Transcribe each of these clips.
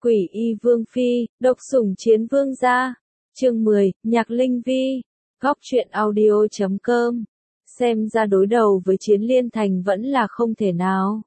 Quỷ y vương phi, độc sủng chiến vương gia. Chương 10, Nhạc Linh Vi. Góc truyện audio.com. Xem ra đối đầu với Chiến Liên Thành vẫn là không thể nào.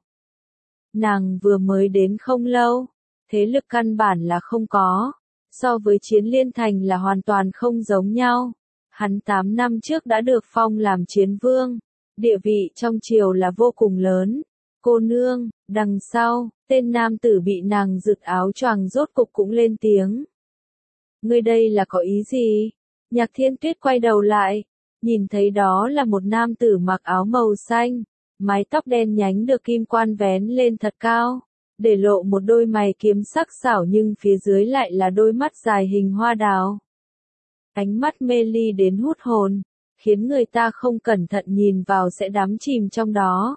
Nàng vừa mới đến không lâu, thế lực căn bản là không có. So với Chiến Liên Thành là hoàn toàn không giống nhau. Hắn 8 năm trước đã được phong làm chiến vương. Địa vị trong triều là vô cùng lớn. Cô nương, đằng sau, tên nam tử bị nàng giựt áo choàng rốt cục cũng lên tiếng. Ngươi đây là có ý gì? Nhạc Thiên Tuyết quay đầu lại, nhìn thấy đó là một nam tử mặc áo màu xanh, mái tóc đen nhánh được kim quan vén lên thật cao, để lộ một đôi mày kiếm sắc sảo nhưng phía dưới lại là đôi mắt dài hình hoa đào. Ánh mắt mê ly đến hút hồn, khiến người ta không cẩn thận nhìn vào sẽ đắm chìm trong đó.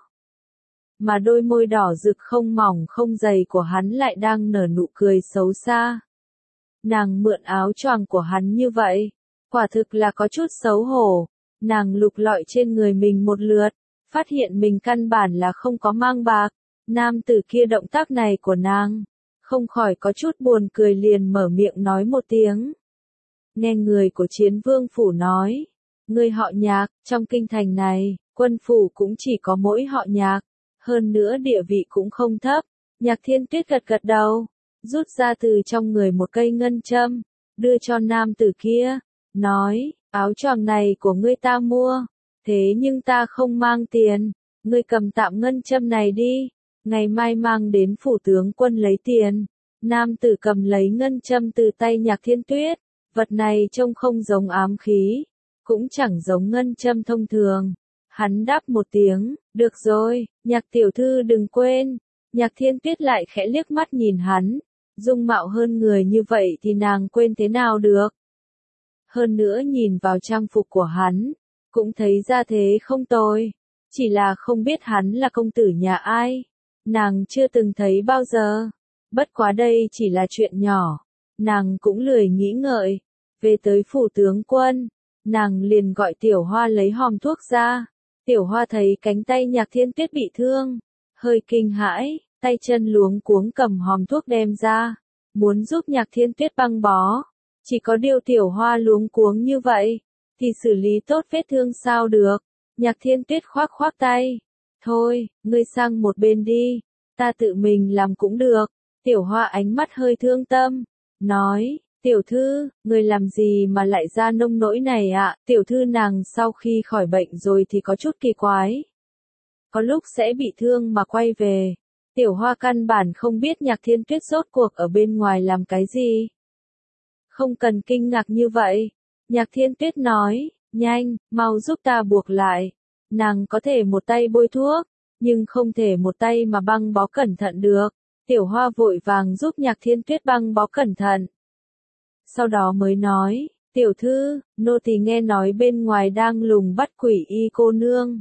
Mà đôi môi đỏ rực không mỏng không dày của hắn lại đang nở nụ cười xấu xa. Nàng mượn áo choàng của hắn như vậy, quả thực là có chút xấu hổ. Nàng lục lọi trên người mình một lượt, phát hiện mình căn bản là không có mang bạc. Nam tử kia động tác này của nàng, không khỏi có chút buồn cười liền mở miệng nói một tiếng. Nghe người của Chiến Vương phủ nói, người họ Nhạc, trong kinh thành này, quân phủ cũng chỉ có mỗi họ Nhạc, hơn nữa địa vị cũng không thấp. Nhạc Thiên Tuyết gật gật đầu, rút ra từ trong người một cây ngân châm, đưa cho nam tử kia, nói, áo choàng này của ngươi ta mua, thế nhưng ta không mang tiền, ngươi cầm tạm ngân châm này đi, ngày mai mang đến phủ tướng quân lấy tiền. Nam tử cầm lấy ngân châm từ tay Nhạc Thiên Tuyết, vật này trông không giống ám khí, cũng chẳng giống ngân châm thông thường. Hắn đáp một tiếng, được rồi, Nhạc tiểu thư đừng quên. Nhạc Thiên Tuyết lại khẽ liếc mắt nhìn hắn, dung mạo hơn người như vậy thì nàng quên thế nào được. Hơn nữa nhìn vào trang phục của hắn, cũng thấy ra thế không tồi, chỉ là không biết hắn là công tử nhà ai, nàng chưa từng thấy bao giờ. Bất quá đây chỉ là chuyện nhỏ, nàng cũng lười nghĩ ngợi. Về tới phủ tướng quân, nàng liền gọi Tiểu Hoa lấy hòm thuốc ra. Tiểu Hoa thấy cánh tay Nhạc Thiên Tuyết bị thương, hơi kinh hãi, tay chân luống cuống cầm hòm thuốc đem ra, muốn giúp Nhạc Thiên Tuyết băng bó. Chỉ có điều Tiểu Hoa luống cuống như vậy, thì xử lý tốt vết thương sao được. Nhạc Thiên Tuyết khoác khoác tay, thôi, ngươi sang một bên đi, ta tự mình làm cũng được. Tiểu Hoa ánh mắt hơi thương tâm, nói, tiểu thư, người làm gì mà lại ra nông nỗi này ạ? Tiểu thư nàng sau khi khỏi bệnh rồi thì có chút kỳ quái. Có lúc sẽ bị thương mà quay về. Tiểu Hoa căn bản không biết Nhạc Thiên Tuyết rốt cuộc ở bên ngoài làm cái gì. Không cần kinh ngạc như vậy. Nhạc Thiên Tuyết nói, nhanh, mau giúp ta buộc lại. Nàng có thể một tay bôi thuốc, nhưng không thể một tay mà băng bó cẩn thận được. Tiểu Hoa vội vàng giúp Nhạc Thiên Tuyết băng bó cẩn thận. Sau đó mới nói, tiểu thư, nô tỳ nghe nói bên ngoài đang lùng bắt quỷ y cô nương.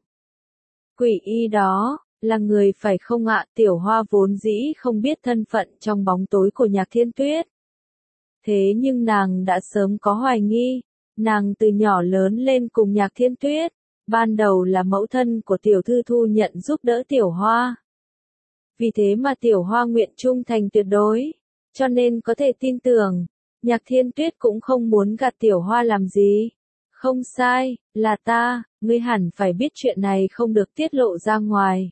Quỷ y đó, là người phải không ạ? Tiểu Hoa vốn dĩ không biết thân phận trong bóng tối của Nhạc Thiên Tuyết. Thế nhưng nàng đã sớm có hoài nghi, nàng từ nhỏ lớn lên cùng Nhạc Thiên Tuyết, ban đầu là mẫu thân của tiểu thư thu nhận giúp đỡ Tiểu Hoa. Vì thế mà Tiểu Hoa nguyện trung thành tuyệt đối, cho nên có thể tin tưởng. Nhạc Thiên Tuyết cũng không muốn gạt Tiểu Hoa làm gì. Không sai, là ta, ngươi hẳn phải biết chuyện này không được tiết lộ ra ngoài.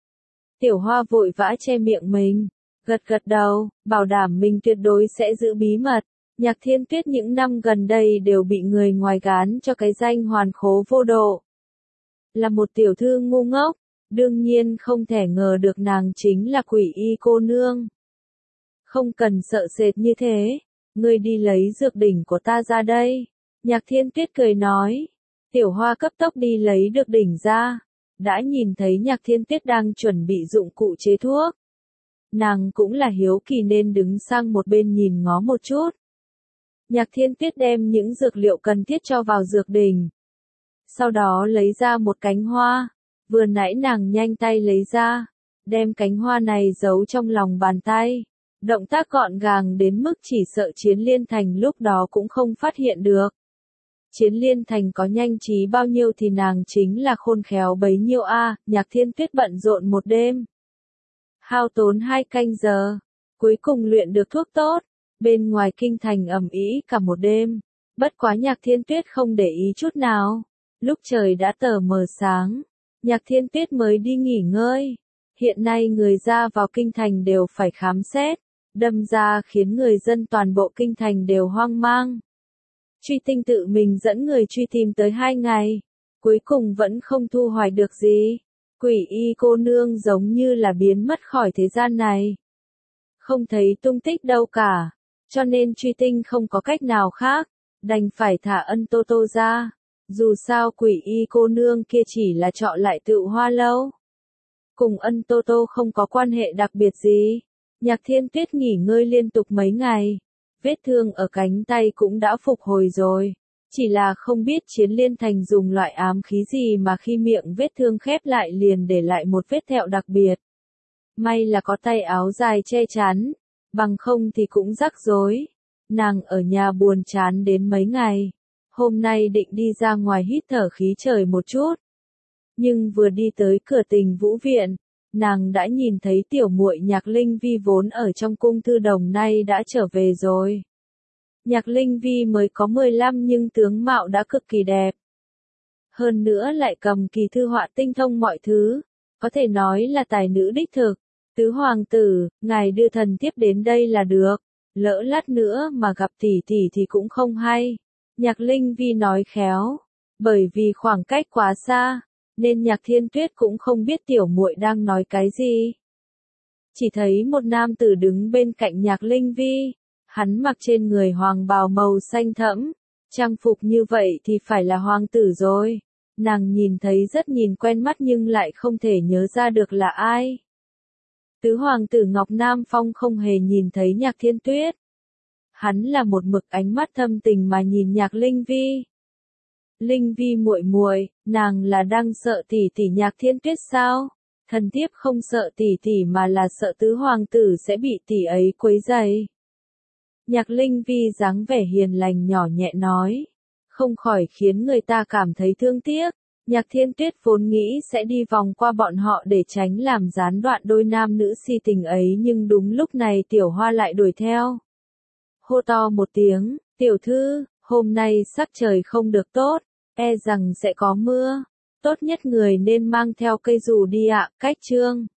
Tiểu Hoa vội vã che miệng mình, gật gật đầu, bảo đảm mình tuyệt đối sẽ giữ bí mật. Nhạc Thiên Tuyết những năm gần đây đều bị người ngoài gán cho cái danh hoàn khố vô độ. Là một tiểu thư ngu ngốc, đương nhiên không thể ngờ được nàng chính là quỷ y cô nương. Không cần sợ sệt như thế. Ngươi đi lấy dược đỉnh của ta ra đây. Nhạc Thiên Tuyết cười nói. Tiểu Hoa cấp tốc đi lấy được đỉnh ra. Đã nhìn thấy Nhạc Thiên Tuyết đang chuẩn bị dụng cụ chế thuốc. Nàng cũng là hiếu kỳ nên đứng sang một bên nhìn ngó một chút. Nhạc Thiên Tuyết đem những dược liệu cần thiết cho vào dược đỉnh. Sau đó lấy ra một cánh hoa. Vừa nãy nàng nhanh tay lấy ra. Đem cánh hoa này giấu trong lòng bàn tay. Động tác gọn gàng đến mức chỉ sợ Chiến Liên Thành lúc đó cũng không phát hiện được. Chiến Liên Thành có nhanh trí bao nhiêu thì nàng chính là khôn khéo bấy nhiêu a. Nhạc Thiên Tuyết bận rộn một đêm, hao tốn 2 canh giờ, Cuối cùng luyện được thuốc tốt, bên ngoài kinh thành ầm ĩ cả một đêm. Bất quá Nhạc Thiên Tuyết không để ý chút nào. Lúc trời đã tờ mờ sáng, Nhạc Thiên Tuyết mới đi nghỉ ngơi. Hiện nay người ra vào kinh thành đều phải khám xét, đâm ra khiến người dân toàn bộ kinh thành đều hoang mang. Truy Tinh tự mình dẫn người truy tìm tới 2 ngày, cuối cùng vẫn không thu hoạch được gì. Quỷ Y cô nương giống như là biến mất khỏi thế gian này. Không thấy tung tích đâu cả, cho nên Truy Tinh không có cách nào khác, đành phải thả Ân Tô Tô ra. Dù sao Quỷ Y cô nương kia chỉ là trọ lại Tựu Hoa lâu. Cùng Ân Tô Tô không có quan hệ đặc biệt gì. Nhạc Thiên Tuyết nghỉ ngơi liên tục mấy ngày. Vết thương ở cánh tay cũng đã phục hồi rồi. Chỉ là không biết Chiến Liên Thành dùng loại ám khí gì mà khi miệng vết thương khép lại liền để lại một vết thẹo đặc biệt. May là có tay áo dài che chắn, bằng không thì cũng rắc rối. Nàng ở nhà buồn chán đến mấy ngày. Hôm nay định đi ra ngoài hít thở khí trời một chút. Nhưng vừa đi tới cửa Tình Vũ viện, nàng đã nhìn thấy tiểu muội Nhạc Linh Vi vốn ở trong cung thư đồng nay đã trở về rồi. Nhạc Linh Vi mới có 15 nhưng tướng mạo đã cực kỳ đẹp. Hơn nữa lại cầm kỳ thư họa tinh thông mọi thứ, có thể nói là tài nữ đích thực. Tứ hoàng tử, ngài đưa thần tiếp đến đây là được, lỡ lát nữa mà gặp tỷ tỷ thì cũng không hay. Nhạc Linh Vi nói khéo, bởi vì khoảng cách quá xa, nên Nhạc Thiên Tuyết cũng không biết tiểu muội đang nói cái gì. Chỉ thấy một nam tử đứng bên cạnh Nhạc Linh Vi, hắn mặc trên người hoàng bào màu xanh thẫm, trang phục như vậy thì phải là hoàng tử rồi. Nàng nhìn thấy rất nhìn quen mắt nhưng lại không thể nhớ ra được là ai. Tứ hoàng tử Ngọc Nam Phong không hề nhìn thấy Nhạc Thiên Tuyết. Hắn là một mực ánh mắt thâm tình mà nhìn Nhạc Linh Vi. Linh Vi muội muội, nàng là đang sợ tỷ tỷ Nhạc Thiên Tuyết sao? Thần thiếp không sợ tỷ tỷ mà là sợ tứ hoàng tử sẽ bị tỷ ấy quấy rầy. Nhạc Linh Vi dáng vẻ hiền lành nhỏ nhẹ nói, không khỏi khiến người ta cảm thấy thương tiếc. Nhạc Thiên Tuyết vốn nghĩ sẽ đi vòng qua bọn họ để tránh làm gián đoạn đôi nam nữ si tình ấy nhưng đúng lúc này Tiểu Hoa lại đuổi theo. Hô to một tiếng, tiểu thư, hôm nay sắc trời không được tốt, e rằng sẽ có mưa. Tốt nhất người nên mang theo cây dù đi ạ, cách trương.